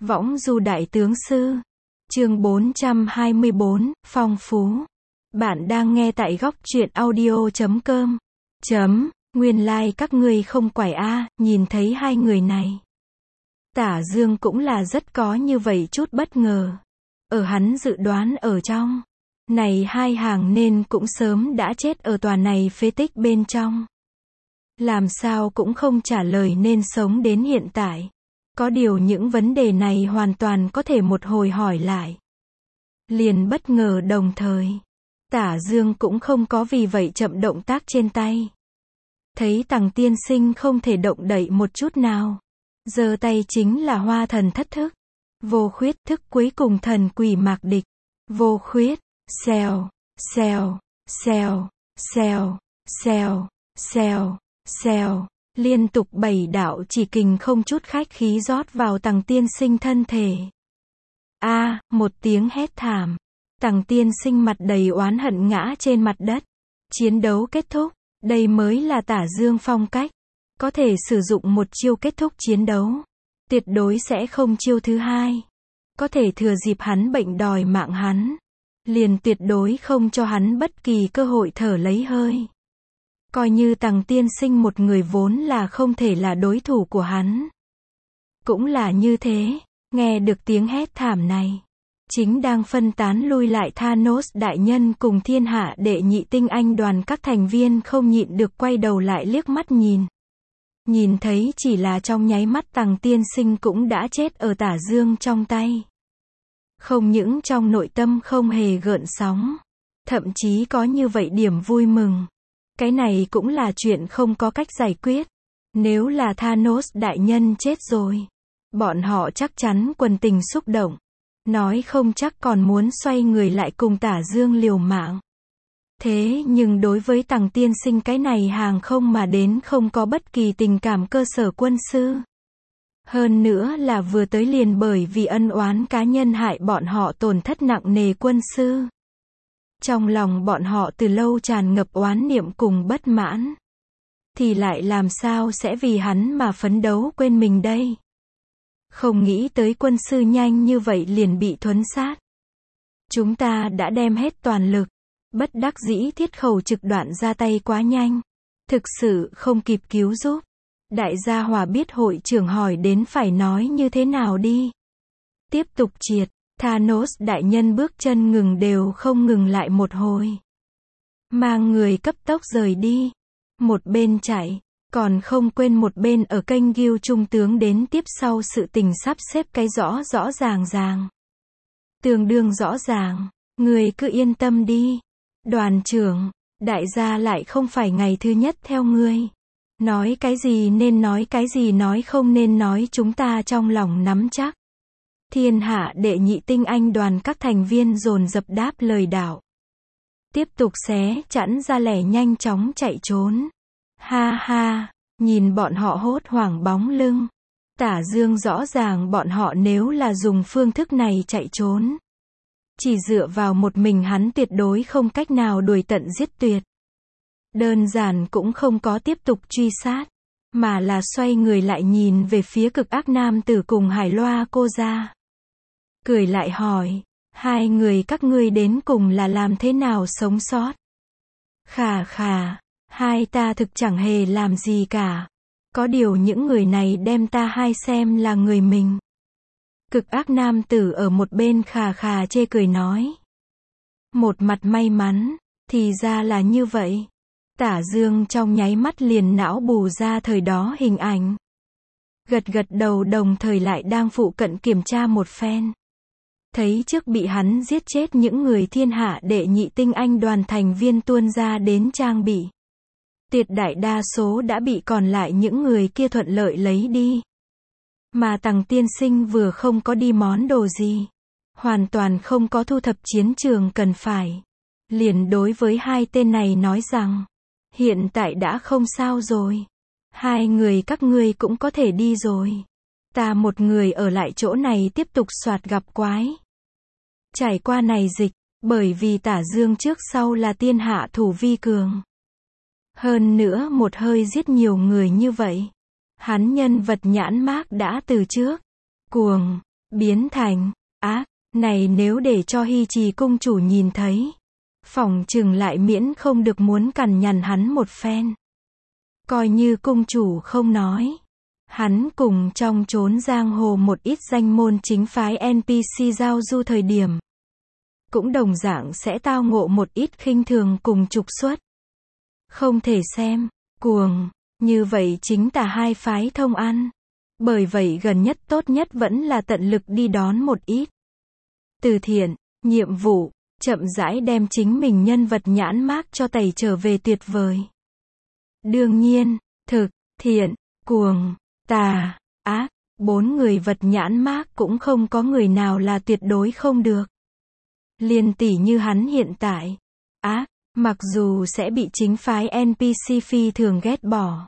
Võng du đại tướng sư. Chương 424, phong phú. Bạn đang nghe tại góc truyện audio.com. Nguyên lai các ngươi không quải a, nhìn thấy hai người này. Tả Dương cũng là rất có như vậy chút bất ngờ. Ở hắn dự đoán ở trong này hai hàng nên cũng sớm đã chết ở tòa này phế tích bên trong. Làm sao cũng không trả lời nên sống đến hiện tại. Có điều những vấn đề này hoàn toàn có thể một hồi hỏi lại. Liền bất ngờ đồng thời. Tả Dương cũng không có vì vậy chậm động tác trên tay. Thấy Tằng tiên sinh không thể động đậy một chút nào. Giơ tay chính là hoa thần thất thức. Vô khuyết thức cuối cùng thần quỷ mạc địch. Vô khuyết, xèo, xèo, xèo, xèo, xèo, xèo, xèo. Liên tục 7 đạo chỉ kình không chút khách khí rót vào Tằng tiên sinh thân thể. Một tiếng hét thảm. Tằng tiên sinh mặt đầy oán hận ngã trên mặt đất. Chiến đấu kết thúc. Đây mới là Tả Dương phong cách. Có thể sử dụng một chiêu kết thúc chiến đấu. Tuyệt đối sẽ không chiêu thứ hai. Có thể thừa dịp hắn bệnh đòi mạng hắn. Liền tuyệt đối không cho hắn bất kỳ cơ hội thở lấy hơi. Coi như Tằng tiên sinh một người vốn là không thể là đối thủ của hắn. Cũng là như thế, nghe được tiếng hét thảm này. Chính đang phân tán lui lại Thanos đại nhân cùng thiên hạ đệ nhị tinh anh đoàn các thành viên không nhịn được quay đầu lại liếc mắt nhìn. Nhìn thấy chỉ là trong nháy mắt Tằng tiên sinh cũng đã chết ở Tả Dương trong tay. Không những trong nội tâm không hề gợn sóng. Thậm chí có như vậy điểm vui mừng. Cái này cũng là chuyện không có cách giải quyết. Nếu là Thanos đại nhân chết rồi. Bọn họ chắc chắn quần tình xúc động. Nói không chắc còn muốn xoay người lại cùng Tả Dương liều mạng. Thế nhưng đối với Tằng tiên sinh cái này hàng không mà đến không có bất kỳ tình cảm cơ sở quân sư. Hơn nữa là vừa tới liền bởi vì ân oán cá nhân hại bọn họ tổn thất nặng nề quân sư. Trong lòng bọn họ từ lâu tràn ngập oán niệm cùng bất mãn. Thì lại làm sao sẽ vì hắn mà phấn đấu quên mình đây? Không nghĩ tới quân sư nhanh như vậy liền bị thuấn sát. Chúng ta đã đem hết toàn lực. Bất đắc dĩ Thiết Khẩu trực đoạn ra tay quá nhanh. Thực sự không kịp cứu giúp. Đại gia Hòa biết hội trưởng hỏi đến phải nói như thế nào đi. Tiếp tục triệt. Thanos đại nhân bước chân ngừng đều không ngừng lại một hồi. Mang người cấp tốc rời đi. Một bên chạy. Còn không quên một bên ở kênh Gil trung tướng đến tiếp sau sự tình sắp xếp cái rõ rõ ràng ràng. Tương đương rõ ràng. Người cứ yên tâm đi. Đoàn trưởng, đại gia lại không phải ngày thứ nhất theo ngươi. Nói cái gì nên nói cái gì nói không nên nói chúng ta trong lòng nắm chắc. Thiên hạ đệ nhị tinh anh đoàn các thành viên dồn dập đáp lời đạo. Tiếp tục xé chẵn ra lẻ nhanh chóng chạy trốn. Ha ha, nhìn bọn họ hốt hoảng bóng lưng. Tả Dương rõ ràng bọn họ nếu là dùng phương thức này chạy trốn. Chỉ dựa vào một mình hắn tuyệt đối không cách nào đuổi tận giết tuyệt. Đơn giản cũng không có tiếp tục truy sát. Mà là xoay người lại nhìn về phía cực ác nam tử cùng Hải Loa cô ra. Cười lại hỏi. Hai người các ngươi đến cùng là làm thế nào sống sót? Khà khà. Hai ta thực chẳng hề làm gì cả. Có điều những người này đem ta hai xem là người mình. Cực ác nam tử ở một bên khà khà chê cười nói. Một mặt may mắn. Thì ra là như vậy. Tả Dương trong nháy mắt liền não bù ra thời đó hình ảnh. Gật gật đầu đồng thời lại đang phụ cận kiểm tra một phen. Thấy trước bị hắn giết chết những người thiên hạ đệ nhị tinh anh đoàn thành viên tuôn ra đến trang bị. Tuyệt đại đa số đã bị còn lại những người kia thuận lợi lấy đi. Mà Tằng tiên sinh vừa không có đi món đồ gì. Hoàn toàn không có thu thập chiến trường cần phải. Liền đối với hai tên này nói rằng. Hiện tại đã không sao rồi. Hai người các ngươi cũng có thể đi rồi. Ta một người ở lại chỗ này tiếp tục soạt gặp quái. Trải qua này dịch. Bởi vì Tả Dương trước sau là tiên hạ thủ vi cường. Hơn nữa một hơi giết nhiều người như vậy. Hắn nhân vật nhãn mác đã từ trước. Cuồng, biến thành, này nếu để cho Hy Trì cung chủ nhìn thấy, phỏng chừng lại miễn không được muốn cằn nhằn hắn một phen. Coi như cung chủ không nói. Hắn cùng trong chốn giang hồ một ít danh môn chính phái NPC giao du thời điểm. Cũng đồng dạng sẽ tao ngộ một ít khinh thường cùng trục xuất. Không thể xem, cuồng, như vậy chính tà hai phái thông ăn. Bởi vậy gần nhất tốt nhất vẫn là tận lực đi đón một ít từ thiện, nhiệm vụ, chậm rãi đem chính mình nhân vật nhãn mác cho tẩy trở về tuyệt vời. Đương nhiên, thực, thiện, cuồng, tà, ác, 4 người vật nhãn mác cũng không có người nào là tuyệt đối không được. Liên tỷ như hắn hiện tại, mặc dù sẽ bị chính phái NPC phi thường ghét bỏ.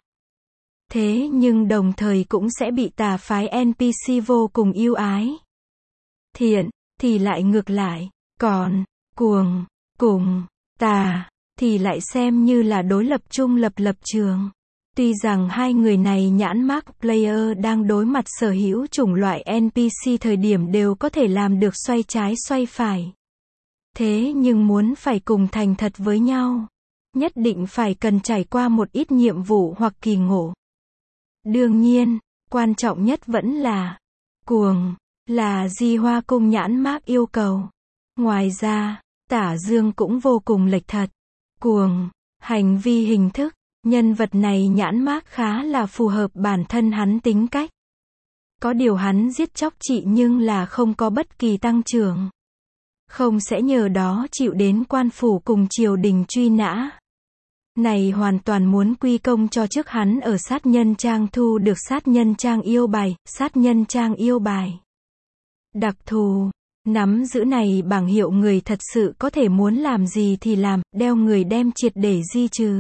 Thế nhưng đồng thời cũng sẽ bị tà phái NPC vô cùng yêu ái. Thiện, thì lại ngược lại, còn, cuồng, cùng, tà, thì lại xem như là đối lập trung lập trường. Tuy rằng hai người này nhãn mác player đang đối mặt sở hữu chủng loại NPC thời điểm đều có thể làm được xoay trái xoay phải. Thế nhưng muốn phải cùng thành thật với nhau, nhất định phải cần trải qua một ít nhiệm vụ hoặc kỳ ngộ. Đương nhiên, quan trọng nhất vẫn là cuồng, là Di Hoa Cung nhãn mác yêu cầu. Ngoài ra, Tả Dương cũng vô cùng lệch thật. Cuồng, hành vi hình thức, nhân vật này nhãn mác khá là phù hợp bản thân hắn tính cách. Có điều hắn giết chóc trị nhưng là không có bất kỳ tăng trưởng. Không sẽ nhờ đó chịu đến quan phủ cùng triều đình truy nã. Này hoàn toàn muốn quy công cho trước hắn ở sát nhân trang thu được sát nhân trang yêu bài, sát nhân trang yêu bài. Đặc thù, nắm giữ này bảng hiệu người thật sự có thể muốn làm gì thì làm, đeo người đem triệt để di trừ.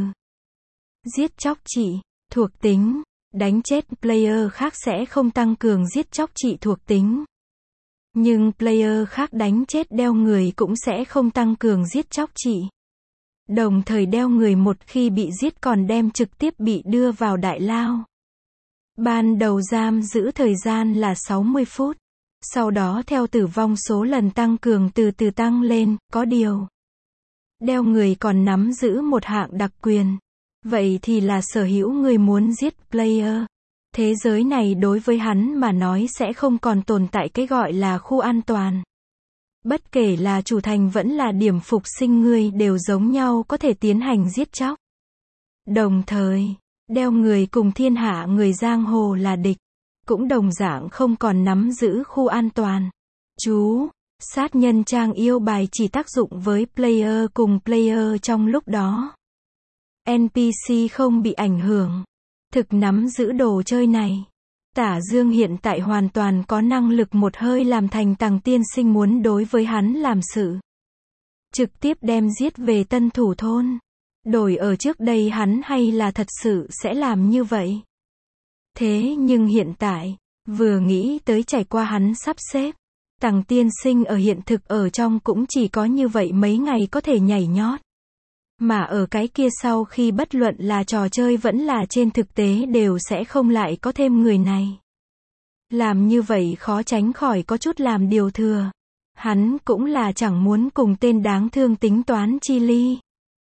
Giết chóc trị, thuộc tính, đánh chết player khác sẽ không tăng cường giết chóc trị thuộc tính. Nhưng player khác đánh chết đeo người cũng sẽ không tăng cường giết chóc trị. Đồng thời đeo người một khi bị giết còn đem trực tiếp bị đưa vào đại lao. Ban đầu giam giữ thời gian là 60 phút. Sau đó theo tử vong số lần tăng cường từ từ tăng lên, có điều. Đeo người còn nắm giữ một hạng đặc quyền. Vậy thì là sở hữu người muốn giết player. Thế giới này đối với hắn mà nói sẽ không còn tồn tại cái gọi là khu an toàn. Bất kể là chủ thành vẫn là điểm phục sinh người đều giống nhau có thể tiến hành giết chóc. Đồng thời, đeo người cùng thiên hạ người giang hồ là địch. Cũng đồng dạng không còn nắm giữ khu an toàn. Chú, sát nhân trang yêu bài chỉ tác dụng với player cùng player trong lúc đó. NPC không bị ảnh hưởng. Thực nắm giữ đồ chơi này. Tả Dương hiện tại hoàn toàn có năng lực một hơi làm thành Tằng tiên sinh muốn đối với hắn làm sự. Trực tiếp đem giết về Tân Thủ thôn. Đổi ở trước đây hắn hay là thật sự sẽ làm như vậy. Thế nhưng hiện tại, vừa nghĩ tới trải qua hắn sắp xếp. Tằng tiên sinh ở hiện thực ở trong cũng chỉ có như vậy mấy ngày có thể nhảy nhót. Mà ở cái kia sau khi bất luận là trò chơi vẫn là trên thực tế đều sẽ không lại có thêm người này. Làm như vậy khó tránh khỏi có chút làm điều thừa. Hắn cũng là chẳng muốn cùng tên đáng thương tính toán chi ly.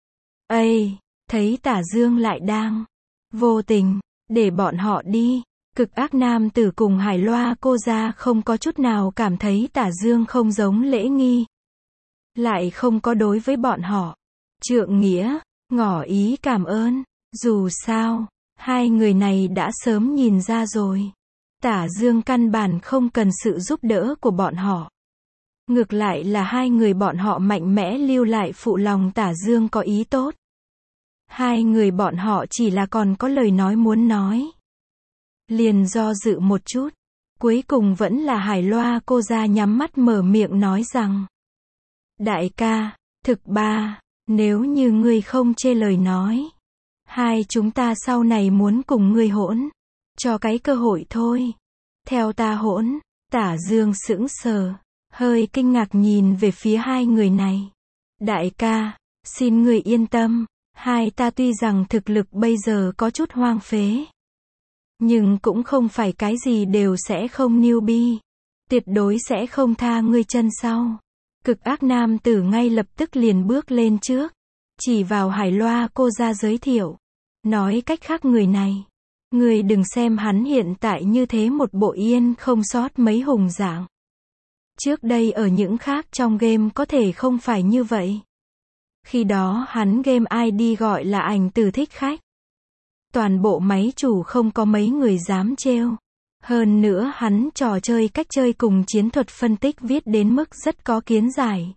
Thấy Tả Dương lại đang vô tình để bọn họ đi. Cực ác nam tử cùng Hải Loa cô ra không có chút nào cảm thấy Tả Dương không giống lễ nghi. Lại không có đối với bọn họ trượng nghĩa, ngỏ ý cảm ơn. Dù sao, hai người này đã sớm nhìn ra rồi. Tả Dương căn bản không cần sự giúp đỡ của bọn họ. Ngược lại là hai người bọn họ mạnh mẽ lưu lại phụ lòng Tả Dương có ý tốt. Hai người bọn họ chỉ là còn có lời nói muốn nói. Liền do dự một chút. Cuối cùng vẫn là Hải Loa cô ra nhắm mắt mở miệng nói rằng. Đại ca, thực ba, nếu như ngươi không chê lời nói. Hai chúng ta sau này muốn cùng ngươi hỗn. Cho cái cơ hội thôi. Theo ta hỗn. Tả Dương sững sờ. Hơi kinh ngạc nhìn về phía hai người này. Đại ca, xin ngươi yên tâm. Hai ta tuy rằng thực lực bây giờ có chút hoang phế. Nhưng cũng không phải cái gì đều sẽ không newbie. Tuyệt đối sẽ không tha ngươi chân sau. Cực ác nam tử ngay lập tức liền bước lên trước, chỉ vào Hải Loa cô ra giới thiệu. Nói cách khác người này, ngươi đừng xem hắn hiện tại như thế một bộ yên không sót mấy hùng dạng. Trước đây ở những khác trong game có thể không phải như vậy. Khi đó hắn game ID gọi là ảnh tử thích khách. Toàn bộ máy chủ không có mấy người dám trêu. Hơn nữa hắn trò chơi cách chơi cùng chiến thuật phân tích viết đến mức rất có kiến giải.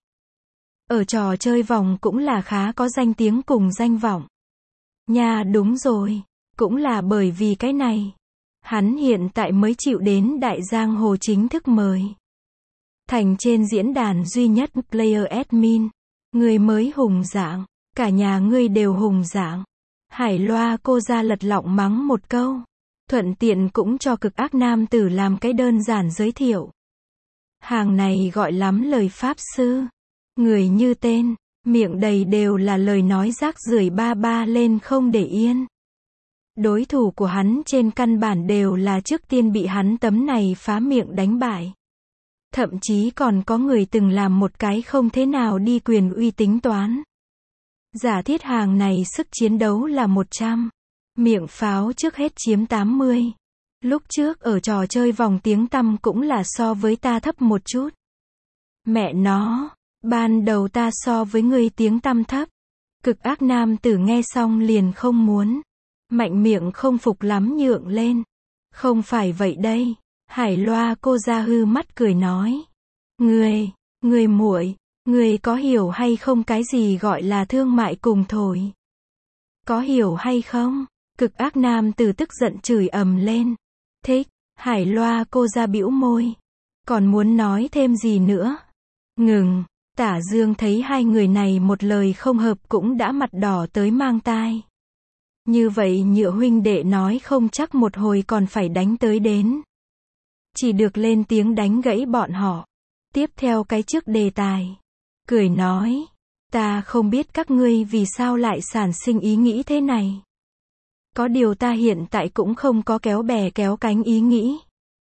Ở trò chơi vòng cũng là khá có danh tiếng cùng danh vọng. Nha đúng rồi, cũng là bởi vì cái này. Hắn hiện tại mới chịu đến Đại Giang Hồ chính thức mời. Thành trên diễn đàn duy nhất player admin. Người mới hùng dạng, cả nhà ngươi đều hùng dạng. Hải Loa cô ra lật lọng mắng một câu. Thuận tiện cũng cho cực ác nam tử làm cái đơn giản giới thiệu. Hàng này gọi lắm lời pháp sư. Người như tên, miệng đầy đều là lời nói rác rưởi ba ba lên không để yên. Đối thủ của hắn trên căn bản đều là trước tiên bị hắn tấm này phá miệng đánh bại. Thậm chí còn có người từng làm một cái không thế nào đi quyền uy tính toán. Giả thiết hàng này sức chiến đấu là 100. Miệng pháo trước hết chiếm 80. Lúc trước ở trò chơi vòng tiếng tăm cũng là so với ta thấp một chút. Mẹ nó, ban đầu ta so với ngươi tiếng tăm thấp. Cực ác nam tử nghe xong liền không muốn. Mạnh miệng không phục lắm nhượng lên. Không phải vậy đây. Hải Loa cô ra hư mắt cười nói. Ngươi muội, ngươi có hiểu hay không cái gì gọi là thương mại cùng thổi? Có hiểu hay không? Cực ác nam tử tức giận chửi ầm lên. Thích, Hải Loa cô ra bĩu môi. Còn muốn nói thêm gì nữa? Ngừng, Tả Dương thấy hai người này một lời không hợp cũng đã mặt đỏ tới mang tai. Như vậy Nhựa huynh đệ nói không chắc một hồi còn phải đánh tới đến. Chỉ được lên tiếng đánh gãy bọn họ. Tiếp theo cái trước đề tài. Cười nói. Ta không biết các ngươi vì sao lại sản sinh ý nghĩ thế này. Có điều ta hiện tại cũng không có kéo bè kéo cánh ý nghĩ.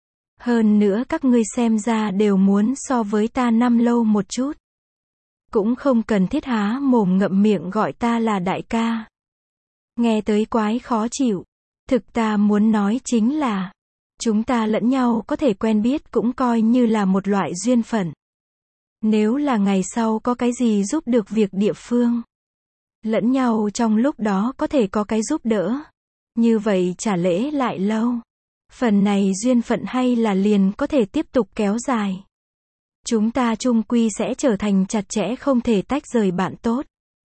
Hơn nữa các ngươi xem ra đều muốn so với ta năm lâu một chút. Cũng không cần thiết há mồm ngậm miệng gọi ta là đại ca. Nghe tới quái khó chịu. Thực ta muốn nói chính là chúng ta lẫn nhau có thể quen biết cũng coi như là một loại duyên phận. Nếu là ngày sau có cái gì giúp được việc địa phương, lẫn nhau trong lúc đó có thể có cái giúp đỡ. Như vậy chả lẽ lại lâu. Phần này duyên phận hay là liền có thể tiếp tục kéo dài. Chúng ta chung quy sẽ trở thành chặt chẽ không thể tách rời bạn tốt.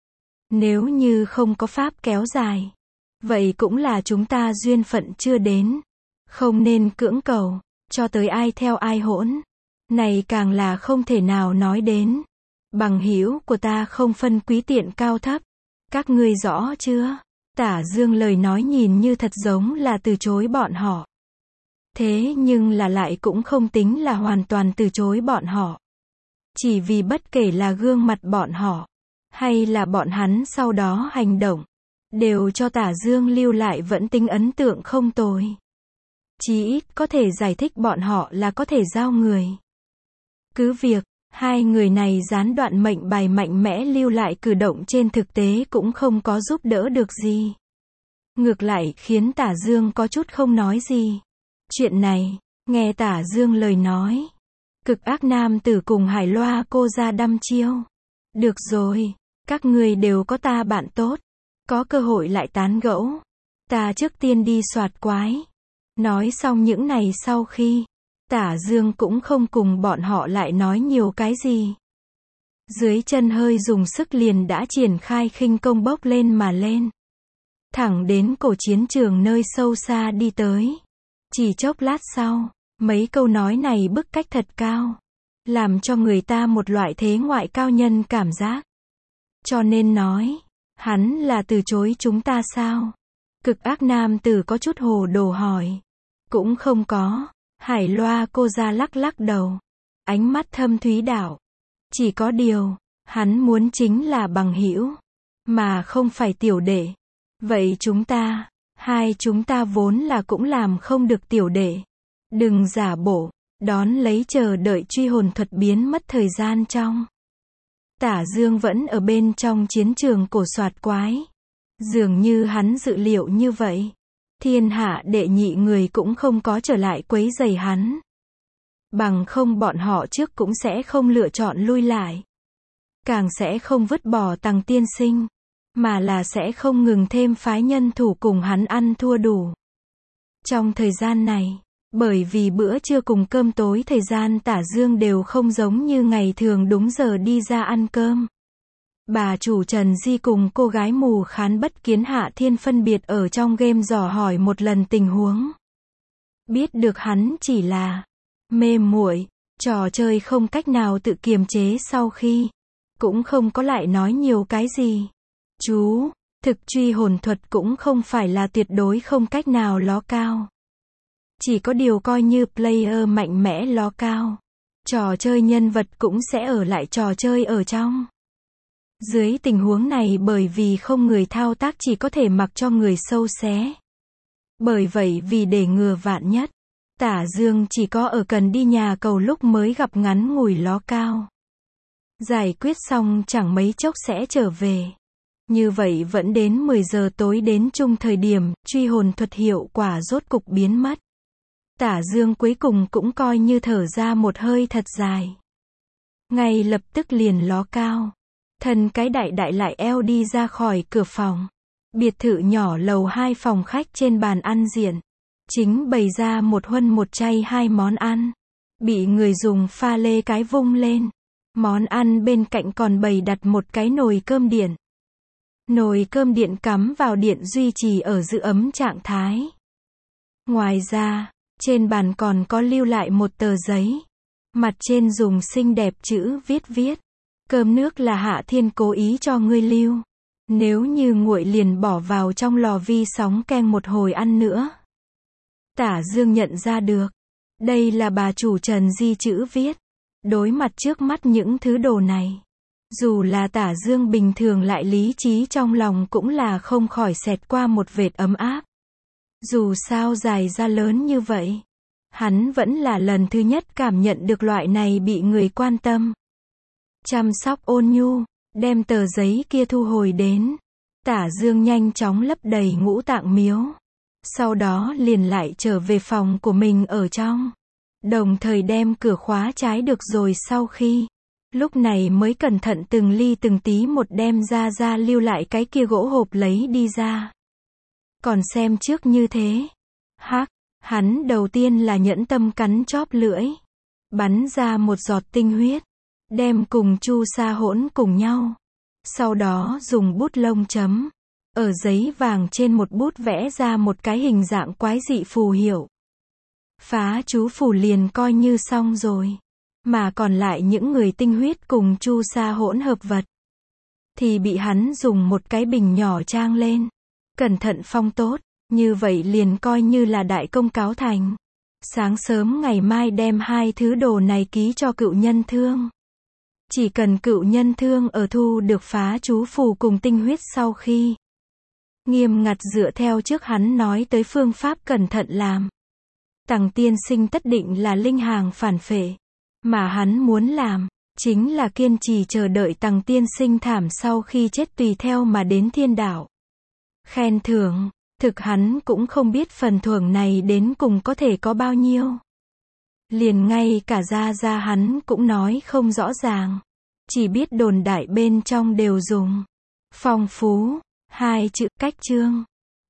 Nếu như không có pháp kéo dài, vậy cũng là chúng ta duyên phận chưa đến. Không nên cưỡng cầu, cho tới ai theo ai hỗn. Này càng là không thể nào nói đến. Bằng hữu của ta không phân quý tiện cao thấp. Các ngươi rõ chưa? Tả Dương lời nói nhìn như thật giống là từ chối bọn họ. Thế nhưng là lại cũng không tính là hoàn toàn từ chối bọn họ. Chỉ vì bất kể là gương mặt bọn họ, hay là bọn hắn sau đó hành động, đều cho Tả Dương lưu lại vẫn tính ấn tượng không tồi. Chí ít có thể giải thích bọn họ là có thể giao người. Cứ việc, hai người này gián đoạn mệnh bài mạnh mẽ lưu lại cử động trên thực tế cũng không có giúp đỡ được gì. Ngược lại khiến Tả Dương có chút không nói gì. Chuyện này, nghe Tả Dương lời nói. Cực ác nam tử cùng Hải Loa cô ra đăm chiêu. Được rồi, các ngươi đều có ta bạn tốt. Có cơ hội lại tán gẫu. Ta trước tiên đi soạt quái. Nói xong những này sau khi, Tả Dương cũng không cùng bọn họ lại nói nhiều cái gì. Dưới chân hơi dùng sức liền đã triển khai khinh công bốc lên mà lên. Thẳng đến cổ chiến trường nơi sâu xa đi tới. Chỉ chốc lát sau, mấy câu nói này bức cách thật cao. Làm cho người ta một loại thế ngoại cao nhân cảm giác. Cho nên nói, hắn là từ chối chúng ta sao? Cực ác nam tử có chút hồ đồ hỏi. Cũng không có. Hải Loa cô ra lắc lắc đầu. Ánh mắt thâm thúy đảo. Chỉ có điều, hắn muốn chính là bằng hữu, mà không phải tiểu đệ. Vậy chúng ta vốn là cũng làm không được tiểu đệ. Đừng giả bộ, đón lấy chờ đợi truy hồn thuật biến mất thời gian trong. Tả Dương vẫn ở bên trong chiến trường cổ soạt quái. Dường như hắn dự liệu như vậy. Thiên hạ đệ nhị người cũng không có trở lại quấy rầy hắn. Bằng không bọn họ trước cũng sẽ không lựa chọn lui lại. Càng sẽ không vứt bỏ Tằng tiên sinh. Mà là sẽ không ngừng thêm phái nhân thủ cùng hắn ăn thua đủ. Trong thời gian này, bởi vì bữa trưa cùng cơm tối thời gian Tả Dương đều không giống như ngày thường đúng giờ đi ra ăn cơm. Bà chủ Trần Di cùng cô gái mù khán bất kiến Hạ Thiên phân biệt ở trong game dò hỏi một lần tình huống. Biết được hắn chỉ là mê muội, trò chơi không cách nào tự kiềm chế sau khi, cũng không có lại nói nhiều cái gì. Chú, thực truy hồn thuật cũng không phải là tuyệt đối không cách nào ló cao. Chỉ có điều coi như player mạnh mẽ ló cao. Trò chơi nhân vật cũng sẽ ở lại trò chơi ở trong. Dưới tình huống này bởi vì không người thao tác chỉ có thể mặc cho người sâu xé. Bởi vậy vì để ngừa vạn nhất, Tả Dương chỉ có ở cần đi nhà cầu lúc mới gặp ngắn ngủi ló cao. Giải quyết xong chẳng mấy chốc sẽ trở về. Như vậy vẫn đến 10 giờ tối đến chung thời điểm, truy hồn thuật hiệu quả rốt cục biến mất. Tả Dương cuối cùng cũng coi như thở ra một hơi thật dài. Ngay lập tức liền ló cao. Thân cái đại lại eo đi ra khỏi cửa phòng. Biệt thự nhỏ lầu 2 phòng khách trên bàn ăn diện. Chính bày ra một huân một chay 2 món ăn. Bị người dùng pha lê cái vung lên. Món ăn bên cạnh còn bày đặt một cái nồi cơm điện. Nồi cơm điện cắm vào điện duy trì ở giữ ấm trạng thái. Ngoài ra, trên bàn còn có lưu lại một tờ giấy. Mặt trên dùng xinh đẹp chữ viết. Cơm nước là Hạ Thiên cố ý cho ngươi lưu. Nếu như nguội liền bỏ vào trong lò vi sóng keng một hồi ăn nữa. Tả Dương nhận ra được. Đây là bà chủ Trần Di chữ viết. Đối mặt trước mắt những thứ đồ này. Dù là Tả Dương bình thường lại lý trí trong lòng cũng là không khỏi xẹt qua một vệt ấm áp. Dù sao dài ra lớn như vậy. Hắn vẫn là lần thứ nhất cảm nhận được loại này bị người quan tâm. Chăm sóc ôn nhu, đem tờ giấy kia thu hồi đến. Tả Dương nhanh chóng lấp đầy ngũ tạng miếu. Sau đó liền lại trở về phòng của mình ở trong. Đồng thời đem cửa khóa trái được rồi sau khi. Lúc này mới cẩn thận từng ly từng tí một đem ra lưu lại cái kia gỗ hộp lấy đi ra. Còn xem trước như thế. Hắn đầu tiên là nhẫn tâm cắn chóp lưỡi. Bắn ra một giọt tinh huyết. Đem cùng chu sa hỗn cùng nhau. Sau đó dùng bút lông chấm. Ở giấy vàng trên một bút vẽ ra một cái hình dạng quái dị phù hiệu. Phá chú phù liền coi như xong rồi. Mà còn lại những người tinh huyết cùng chu sa hỗn hợp vật. Thì bị hắn dùng một cái bình nhỏ trang lên. Cẩn thận phong tốt. Như vậy liền coi như là đại công cáo thành. Sáng sớm ngày mai đem 2 thứ đồ này ký cho cựu nhân thương. Chỉ cần cựu nhân thương ở thu được phá chú phù cùng tinh huyết sau khi. Nghiêm ngặt dựa theo trước hắn nói tới phương pháp cẩn thận làm. Tằng tiên sinh tất định là linh hàng phản phệ. Mà hắn muốn làm, chính là kiên trì chờ đợi Tằng tiên sinh thảm sau khi chết tùy theo mà đến thiên đạo. Khen thưởng, thực hắn cũng không biết phần thưởng này đến cùng có thể có bao nhiêu. Liền ngay cả ra hắn cũng nói không rõ ràng. Chỉ biết đồn đại bên trong đều dùng phong phú, 2 chữ cách chương.